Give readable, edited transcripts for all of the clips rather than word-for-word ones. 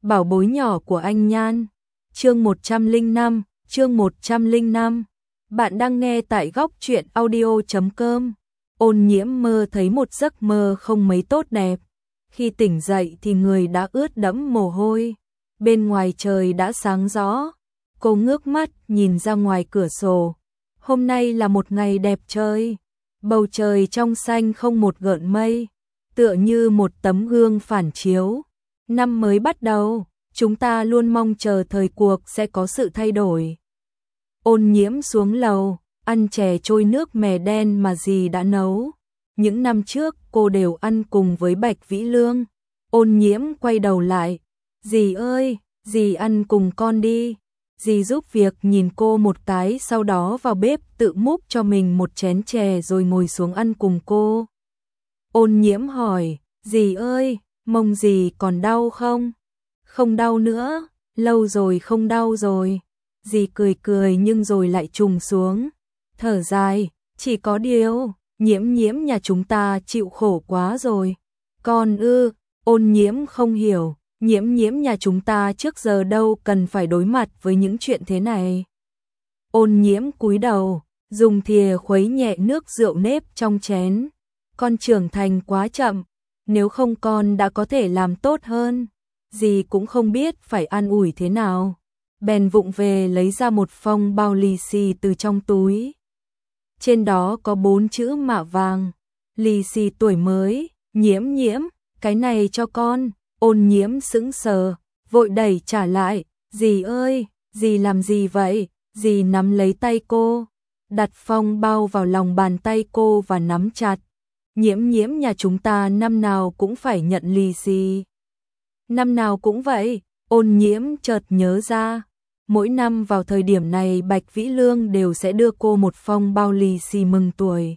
bảo bối nhỏ của anh Nhan. Chương 105. Bạn đang nghe tại góc truyện audio.com. Ôn Nhiễm mơ thấy một giấc mơ không mấy tốt đẹp. Khi tỉnh dậy thì người đã ướt đẫm mồ hôi. Bên ngoài trời đã sáng rõ. Cô ngước mắt nhìn ra ngoài cửa sổ. Hôm nay là một ngày đẹp trời. Bầu trời trong xanh không một gợn mây, tựa như một tấm gương phản chiếu. Năm mới bắt đầu, chúng ta luôn mong chờ thời cuộc sẽ có sự thay đổi. Ôn Nhiễm xuống lầu, ăn chè trôi nước mè đen mà dì đã nấu. Những năm trước cô đều ăn cùng với Bạch Vĩ Lương. Ôn Nhiễm quay đầu lại. Dì ơi, dì ăn cùng con đi. Dì giúp việc nhìn cô một cái, sau đó vào bếp tự múc cho mình một chén chè rồi ngồi xuống ăn cùng cô. Ôn Nhiễm hỏi, dì ơi, mông dì còn đau không? Không đau nữa, lâu rồi không đau rồi. Dì cười cười nhưng rồi lại trùng xuống. Thở dài, chỉ có điều, Nhiễm Nhiễm nhà chúng ta chịu khổ quá rồi. Con Ôn Nhiễm không hiểu. Nhiễm Nhiễm nhà chúng ta trước giờ đâu cần phải đối mặt với những chuyện thế này. Ôn Nhiễm cúi đầu, dùng thìa khuấy nhẹ nước rượu nếp trong chén. Con trưởng thành quá chậm, nếu không con đã có thể làm tốt hơn. Dì cũng không biết phải an ủi thế nào. Bèn vụng về lấy ra một phong bao lì xì từ trong túi. Trên đó có 4 chữ mạ vàng. Lì xì tuổi mới, Nhiễm Nhiễm, cái này cho con. Ôn Nhiễm sững sờ, vội đẩy trả lại. Dì ơi, dì làm gì vậy? Dì nắm lấy tay cô, đặt phong bao vào lòng bàn tay cô và nắm chặt. Nhiễm Nhiễm nhà chúng ta năm nào cũng phải nhận lì xì. Năm nào cũng vậy. Ôn Nhiễm chợt nhớ ra. Mỗi năm vào thời điểm này Bạch Vĩ Lương đều sẽ đưa cô một phong bao lì xì mừng tuổi.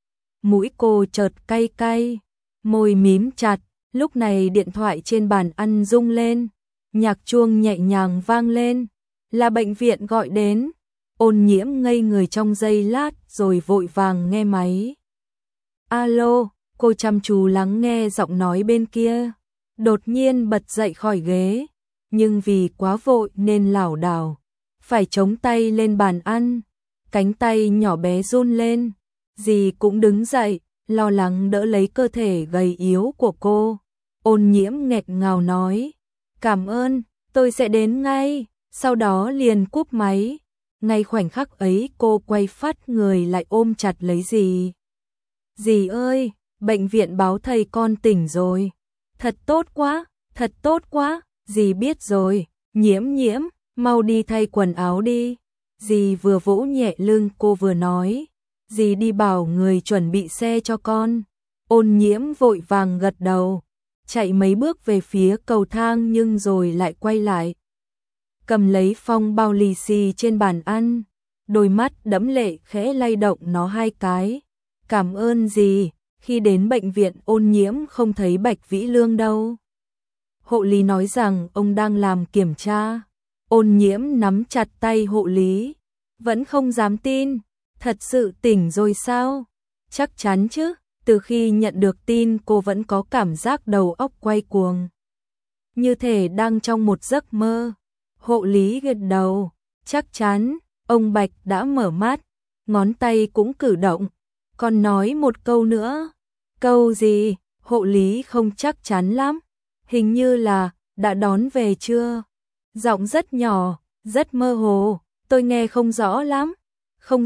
Mũi cô chợt cay cay, môi mím chặt. Lúc này điện thoại trên bàn ăn rung lên, nhạc chuông nhẹ nhàng vang lên, là bệnh viện gọi đến. Ôn Nhiễm ngây người trong giây lát rồi vội vàng nghe máy. Alo, cô chăm chú lắng nghe giọng nói bên kia, đột nhiên bật dậy khỏi ghế, nhưng vì quá vội nên lảo đảo, phải chống tay lên bàn ăn, cánh tay nhỏ bé run lên. Dì cũng đứng dậy, lo lắng đỡ lấy cơ thể gầy yếu của cô. Ôn Nhiễm nghẹt ngào nói, cảm ơn, tôi sẽ đến ngay, sau đó liền cúp máy. Ngay khoảnh khắc ấy cô quay phát người lại ôm chặt lấy dì. Dì ơi, bệnh viện báo thầy con tỉnh rồi. Thật tốt quá, dì biết rồi. Nhiễm Nhiễm, mau đi thay quần áo đi. Dì vừa vỗ nhẹ lưng cô vừa nói, dì đi bảo người chuẩn bị xe cho con. Ôn Nhiễm vội vàng gật đầu, chạy mấy bước về phía cầu thang nhưng rồi lại quay lại. Cầm lấy phong bao lì xì trên bàn ăn, đôi mắt đẫm lệ khẽ lay động nó 2 cái. Cảm ơn dì. Khi đến bệnh viện Ôn Nhiễm không thấy Bạch Vĩ Lương đâu. Hộ lý nói rằng ông đang làm kiểm tra. Ôn Nhiễm nắm chặt tay hộ lý, vẫn không dám tin. Thật sự tỉnh rồi sao? Chắc chắn chứ. Từ khi nhận được tin cô vẫn có cảm giác đầu óc quay cuồng, như thể đang trong một giấc mơ. Hộ lý gật đầu, chắc chắn. Ông Bạch đã mở mắt, ngón tay cũng cử động. Còn nói một câu nữa. Câu gì? Hộ lý không chắc chắn lắm. Hình như là đã đón về chưa? Giọng rất nhỏ, rất mơ hồ, tôi nghe không rõ lắm. Không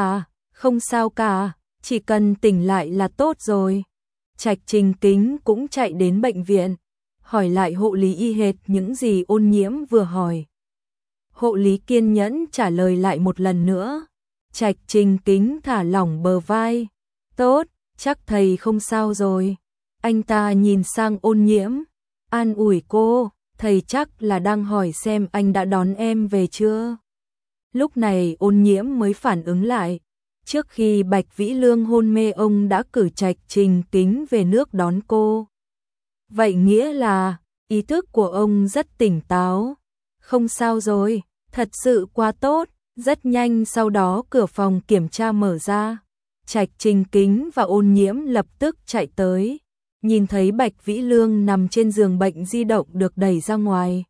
sao cả. Chỉ cần tỉnh lại là tốt rồi. Trạch Trình Kính cũng chạy đến bệnh viện, hỏi lại hộ lý y hệt những gì Ôn Nhiễm vừa hỏi. Hộ lý kiên nhẫn trả lời lại một lần nữa. Trạch Trình Kính thả lỏng bờ vai. Tốt, chắc thầy không sao rồi. Anh ta nhìn sang Ôn Nhiễm, an ủi cô, thầy chắc là đang hỏi xem anh đã đón em về chưa. Lúc này Ôn Nhiễm mới phản ứng lại. Trước khi Bạch Vĩ Lương hôn mê ông đã cử Trạch Trình Kính về nước đón cô. Vậy nghĩa là ý thức của ông rất tỉnh táo. Không sao rồi, thật sự quá tốt. Rất nhanh sau đó cửa phòng kiểm tra mở ra. Trạch Trình Kính và Ôn Nhiễm lập tức chạy tới. nhìn thấy Bạch Vĩ Lương nằm trên giường bệnh di động được đẩy ra ngoài.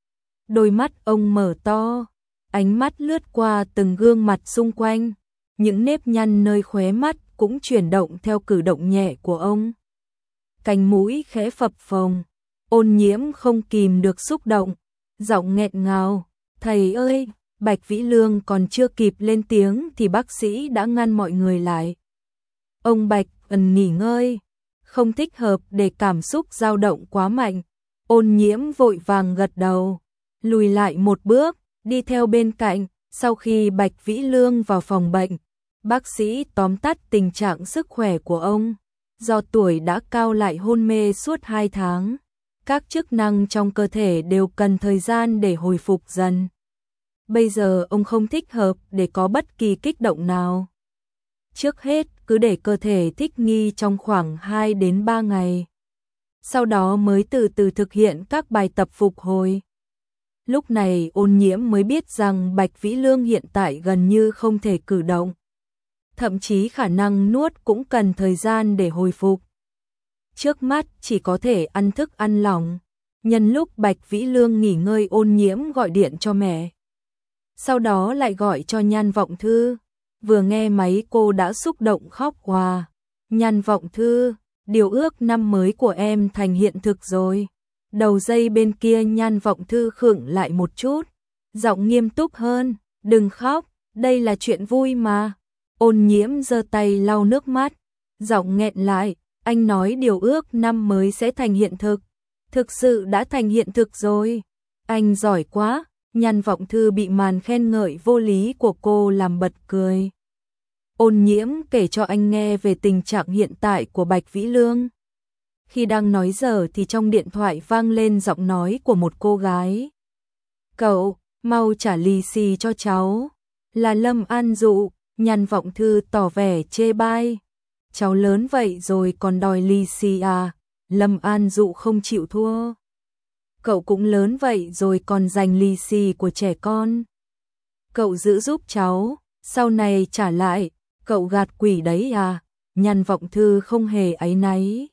Đôi mắt ông mở to, ánh mắt lướt qua từng gương mặt xung quanh, những nếp nhăn nơi khóe mắt cũng chuyển động theo cử động nhẹ của ông. Cánh mũi khẽ phập phồng, Ôn Nhiễm không kìm được xúc động, giọng nghẹn ngào, "Thầy ơi!" Bạch Vĩ Lương còn chưa kịp lên tiếng thì bác sĩ đã ngăn mọi người lại. "Ông Bạch cần nghỉ ngơi, không thích hợp để cảm xúc dao động quá mạnh." Ôn Nhiễm vội vàng gật đầu, lùi lại một bước, đi theo bên cạnh. Sau khi Bạch Vĩ Lương vào phòng bệnh, bác sĩ tóm tắt tình trạng sức khỏe của ông. Do tuổi đã cao lại hôn mê suốt 2 tháng, các chức năng trong cơ thể đều cần thời gian để hồi phục dần. Bây giờ ông không thích hợp để có bất kỳ kích động nào. Trước hết, cứ để cơ thể thích nghi trong khoảng 2 đến 3 ngày. Sau đó mới từ từ thực hiện các bài tập phục hồi. Lúc này Ôn Nhiễm mới biết rằng Bạch Vĩ Lương hiện tại gần như không thể cử động. Thậm chí khả năng nuốt cũng cần thời gian để hồi phục. Trước mắt chỉ có thể ăn thức ăn lỏng. Nhân lúc Bạch Vĩ Lương nghỉ ngơi, Ôn Nhiễm gọi điện cho mẹ. Sau đó lại gọi cho Nhan Vọng Thư. Vừa nghe máy cô đã xúc động khóc òa. "Nhan Vọng Thư, điều ước năm mới của em thành hiện thực rồi." Đầu dây bên kia Nhan Vọng Thư khựng lại một chút, giọng nghiêm túc hơn, "Đừng khóc, đây là chuyện vui mà." Ôn Nhiễm giơ tay lau nước mắt, giọng nghẹn lại, "Anh nói điều ước năm mới sẽ thành hiện thực. Thực sự đã thành hiện thực rồi. Anh giỏi quá." Nhan Vọng Thư bị màn khen ngợi vô lý của cô làm bật cười. Ôn Nhiễm kể cho anh nghe về tình trạng hiện tại của Bạch Vĩ Lương. Khi đang nói dở thì trong điện thoại vang lên giọng nói của một cô gái. "Cậu, mau trả lì xì cho cháu." Là Lâm An Dụ. Nhan Vọng Thư tỏ vẻ chê bai. "Cháu lớn vậy rồi còn đòi lì xì à?" Lâm An Dụ không chịu thua. "Cậu cũng lớn vậy rồi còn giành lì xì của trẻ con. Cậu giữ giúp cháu, sau này trả lại, cậu gạt quỷ đấy à?" Nhan Vọng Thư không hề áy náy.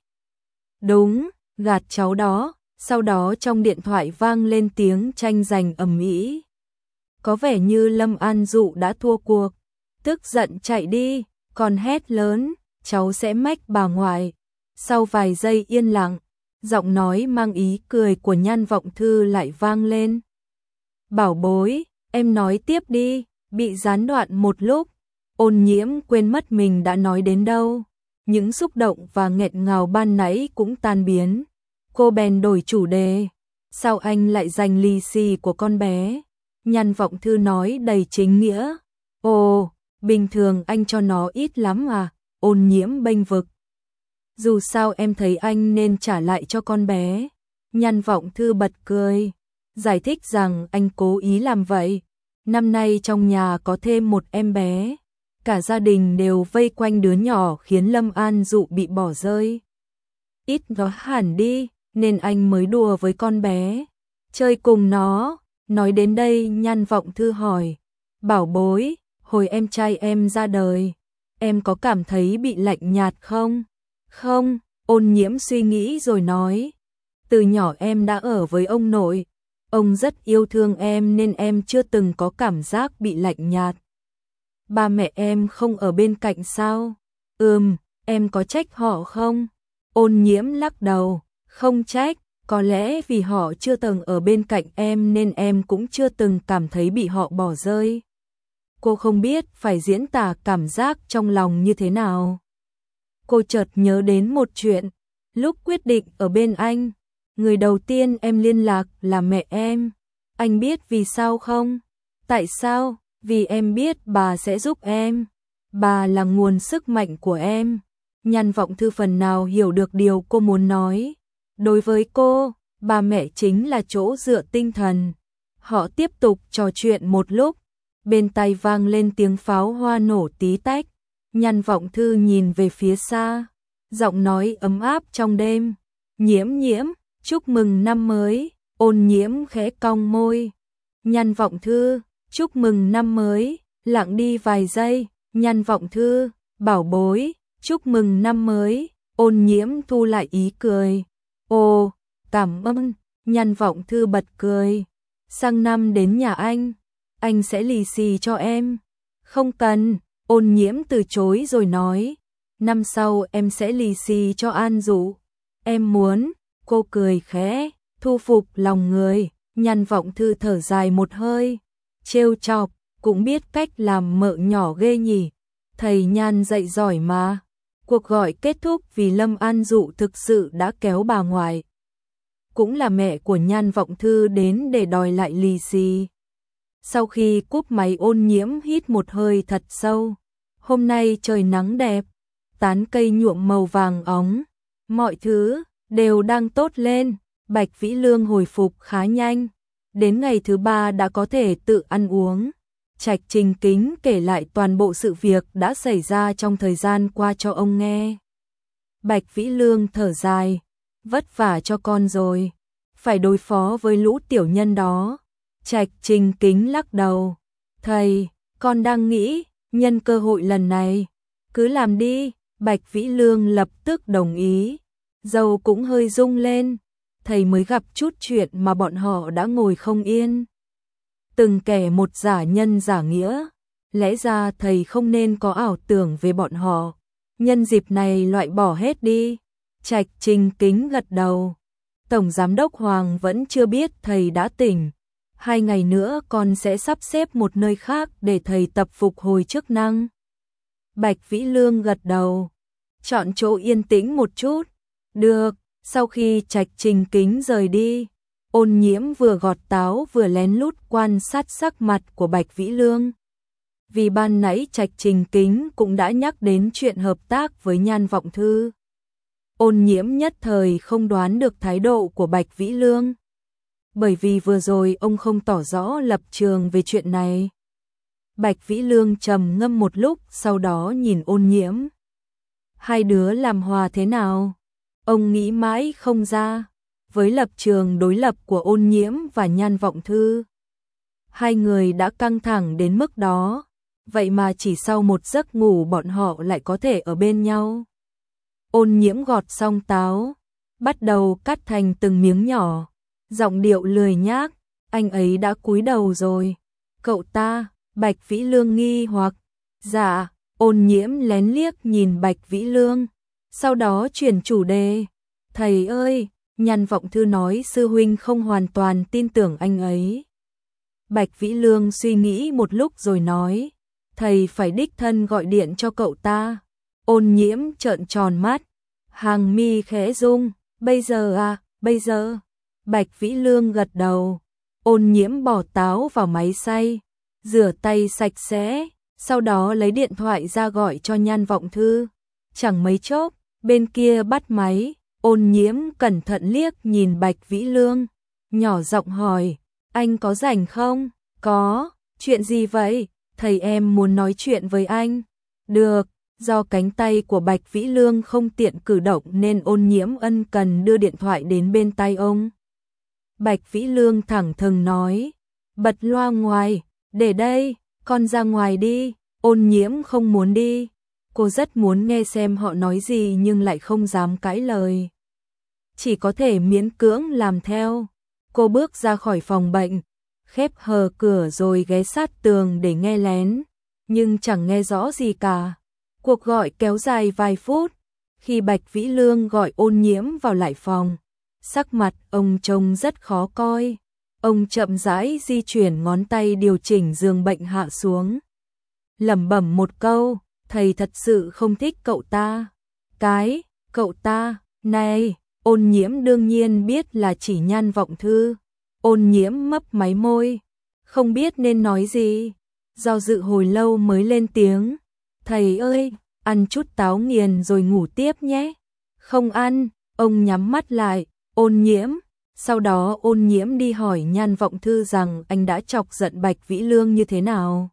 "Đúng, gạt cháu đó." Sau đó trong điện thoại vang lên tiếng tranh giành ầm ĩ. Có vẻ như Lâm An Dụ đã thua cuộc, tức giận chạy đi, còn hét lớn, "Cháu sẽ mách bà ngoại." Sau vài giây yên lặng, giọng nói mang ý cười của Nhan Vọng Thư lại vang lên. "Bảo bối, em nói tiếp đi." Bị gián đoạn một lúc, Ôn Nhiễm quên mất mình đã nói đến đâu. Những xúc động và nghẹn ngào ban nãy cũng tan biến. Cô bèn đổi chủ đề. "Sao anh lại giành lì xì của con bé?" Nhan Vọng Thư nói đầy chính nghĩa. "Ồ, bình thường anh cho nó ít lắm à?" Ôn Nhiễm bênh vực. "Dù sao em thấy anh nên trả lại cho con bé." Nhan Vọng Thư bật cười, giải thích rằng anh cố ý làm vậy. Năm nay trong nhà có thêm một em bé, cả gia đình đều vây quanh đứa nhỏ khiến Lâm An Dụ bị bỏ rơi. Ít nó hẳn đi, nên anh mới đùa với con bé, chơi cùng nó. Nói đến đây Nhan Vọng Thư hỏi, "Bảo bối, hồi em trai em ra đời, em có cảm thấy bị lạnh nhạt không?" "Không." Ôn Nhiễm suy nghĩ rồi nói, "Từ nhỏ em đã ở với ông nội, ông rất yêu thương em nên em chưa từng có cảm giác bị lạnh nhạt." "Ba mẹ em không ở bên cạnh sao?" Em có trách họ không?" Ôn Nhiễm lắc đầu, "Không trách, có lẽ vì họ chưa từng ở bên cạnh em nên em cũng chưa từng cảm thấy bị họ bỏ rơi." Cô không biết phải diễn tả cảm giác trong lòng như thế nào. Cô chợt nhớ đến một chuyện, lúc quyết định ở bên anh, người đầu tiên em liên lạc là mẹ em. Anh biết vì sao không? Tại sao? Vì em biết bà sẽ giúp em. Bà là nguồn sức mạnh của em. Nhan Vọng Thư phần nào hiểu được điều cô muốn nói. Đối với cô, ba mẹ chính là chỗ dựa tinh thần. Họ tiếp tục trò chuyện một lúc, bên tai vang lên tiếng pháo hoa nổ tí tách. Nhan Vọng Thư nhìn về phía xa, giọng nói ấm áp trong đêm, "Nhiễm Nhiễm, chúc mừng năm mới." Ôn Nhiễm khẽ cong môi. "Nhan Vọng Thư, chúc mừng năm mới." Lặng đi vài giây, Nhan Vọng Thư, "Bảo bối, chúc mừng năm mới." Ôn Nhiễm thu lại ý cười. Ồ, cảm ơn. Nhan Vọng Thư bật cười. Sang năm đến nhà anh sẽ lì xì cho em. Không cần, Ôn Nhiễm từ chối rồi nói. Năm sau em sẽ lì xì cho An Dụ. Em muốn, cô cười khẽ, thu phục lòng người. Nhan Vọng Thư thở dài một hơi. Trêu chọc, cũng biết cách làm mợ nhỏ ghê nhỉ. Thầy Nhan dạy giỏi mà. Cuộc gọi kết thúc vì Lâm An Dụ thực sự đã kéo bà ngoại, cũng là mẹ của Nhan Vọng Thư đến để đòi lại lì xì. Sau khi cúp máy, Ôn Nhiễm hít một hơi thật sâu. Hôm nay trời nắng đẹp, tán cây nhuộm màu vàng óng, mọi thứ đều đang tốt lên. Bạch Vĩ Lương hồi phục khá nhanh, đến ngày thứ 3 đã có thể tự ăn uống. Trạch Trình Kính kể lại toàn bộ sự việc đã xảy ra trong thời gian qua cho ông nghe. Bạch Vĩ Lương thở dài, vất vả cho con rồi, phải đối phó với lũ tiểu nhân đó. Trạch Trình Kính lắc đầu, thầy, con đang nghĩ, nhân cơ hội lần này, cứ làm đi. Bạch Vĩ Lương lập tức đồng ý, dầu cũng hơi rung lên, thầy mới gặp chút chuyện mà bọn họ đã ngồi không yên. Từng kẻ một giả nhân giả nghĩa, lẽ ra thầy không nên có ảo tưởng về bọn họ, nhân dịp này loại bỏ hết đi. Trạch Trình Kính gật đầu. Tổng giám đốc Hoàng vẫn chưa biết thầy đã tỉnh. 2 ngày nữa con sẽ sắp xếp một nơi khác để thầy tập phục hồi chức năng. Bạch Vĩ Lương gật đầu. Chọn chỗ yên tĩnh một chút. Được. Sau khi Trạch Trình Kính rời đi, Ôn Nhiễm vừa gọt táo vừa lén lút quan sát sắc mặt của Bạch Vĩ Lương. Vì ban nãy Trạch Trình Kính cũng đã nhắc đến chuyện hợp tác với Nhan Vọng Thư. Ôn Nhiễm nhất thời không đoán được thái độ của Bạch Vĩ Lương, bởi vì vừa rồi ông không tỏ rõ lập trường về chuyện này. Bạch Vĩ Lương trầm ngâm một lúc, sau đó nhìn Ôn Nhiễm. Hai đứa làm hòa thế nào? Ông nghĩ mãi không ra. Với lập trường đối lập của Ôn Nhiễm và Nhan Vọng Thư, hai người đã căng thẳng đến mức đó, vậy mà chỉ sau một giấc ngủ bọn họ lại có thể ở bên nhau. Ôn Nhiễm gọt xong táo, bắt đầu cắt thành từng miếng nhỏ, giọng điệu lười nhác, anh ấy đã cúi đầu rồi. Cậu ta? Bạch Vĩ Lương nghi hoặc. Dạ. Ôn Nhiễm lén liếc nhìn Bạch Vĩ Lương, sau đó chuyển chủ đề. Thầy ơi, Nhan Vọng Thư nói sư huynh không hoàn toàn tin tưởng anh ấy. Bạch Vĩ Lương suy nghĩ một lúc rồi nói, thầy phải đích thân gọi điện cho cậu ta. Ôn Nhiễm trợn tròn mắt, hàng mi khẽ rung. Bây giờ à? Bây giờ? Bạch Vĩ Lương gật đầu. Ôn Nhiễm bỏ táo vào máy xay, rửa tay sạch sẽ, sau đó lấy điện thoại ra gọi cho Nhan Vọng Thư. Chẳng mấy chốc, bên kia bắt máy. Ôn Nhiễm cẩn thận liếc nhìn Bạch Vĩ Lương, nhỏ giọng hỏi, anh có rảnh không? Có. Chuyện gì vậy? Thầy em muốn nói chuyện với anh. Được. Do cánh tay của Bạch Vĩ Lương không tiện cử động nên Ôn Nhiễm ân cần đưa điện thoại đến bên tai ông. Bạch Vĩ Lương thẳng thừng nói, bật loa ngoài, để đây, con ra ngoài đi. Ôn Nhiễm không muốn đi. Cô rất muốn nghe xem họ nói gì nhưng lại không dám cãi lời, chỉ có thể miễn cưỡng làm theo. Cô bước ra khỏi phòng bệnh, khép hờ cửa rồi ghé sát tường để nghe lén, nhưng chẳng nghe rõ gì cả. Cuộc gọi kéo dài vài phút. Khi Bạch Vĩ Lương gọi Ôn Nhiễm vào lại phòng, sắc mặt ông trông rất khó coi. Ông chậm rãi di chuyển ngón tay điều chỉnh giường bệnh hạ xuống, lẩm bẩm một câu, thầy thật sự không thích cậu ta. Cái, cậu ta, này. Ôn Nhiễm đương nhiên biết là chỉ Nhan Vọng Thư. Ôn Nhiễm mấp máy môi, không biết nên nói gì, do dự hồi lâu mới lên tiếng. Thầy ơi, ăn chút táo nghiền rồi ngủ tiếp nhé. Không ăn. Ông nhắm mắt lại. Ôn Nhiễm. Sau đó Ôn Nhiễm đi hỏi Nhan Vọng Thư rằng anh đã chọc giận Bạch Vĩ Lương như thế nào.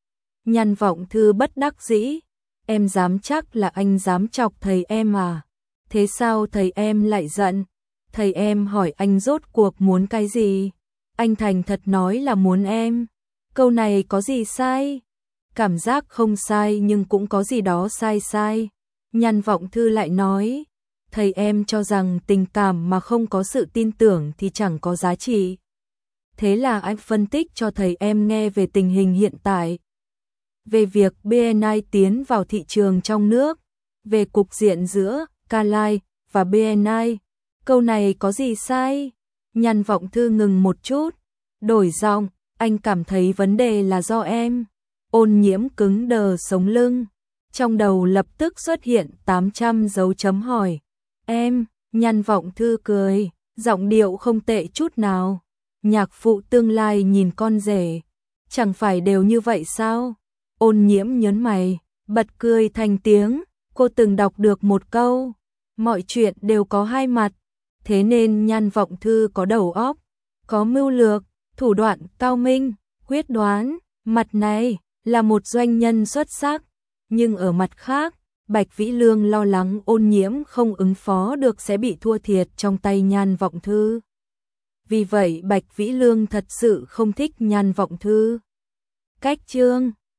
Nhan Vọng Thư bất đắc dĩ, em dám chắc là anh dám chọc thầy em à? Thế sao thầy em lại giận? Thầy em hỏi anh rốt cuộc muốn cái gì? Anh thành thật nói là muốn em. Câu này có gì sai? Cảm giác không sai nhưng cũng có gì đó sai sai. Nhan Vọng Thư lại nói, thầy em cho rằng tình cảm mà không có sự tin tưởng thì chẳng có giá trị. Thế là anh phân tích cho thầy em nghe về tình hình hiện tại, về việc BNI tiến vào thị trường trong nước, về cục diện giữa Carlyle và BNI. Câu này có gì sai? Nhan Vọng Thư ngừng một chút, đổi giọng, anh cảm thấy vấn đề là do em. Ôn Nhiễm cứng đờ sống lưng, trong đầu lập tức xuất hiện 800 dấu chấm hỏi. Em, Nhan Vọng Thư cười, giọng điệu không tệ chút nào. Nhạc phụ tương lai nhìn con rể, chẳng phải đều như vậy sao? Ôn Nhiễm nhớn mày, bật cười thành tiếng, cô từng đọc được một câu, mọi chuyện đều có hai mặt, thế nên Nhan Vọng Thư có đầu óc, có mưu lược, thủ đoạn cao minh, quyết đoán, mặt này là một doanh nhân xuất sắc, nhưng ở mặt khác, Bạch Vĩ Lương lo lắng Ôn Nhiễm không ứng phó được sẽ bị thua thiệt trong tay Nhan Vọng Thư. Vì vậy Bạch Vĩ Lương thật sự không thích Nhan Vọng Thư. Cách chương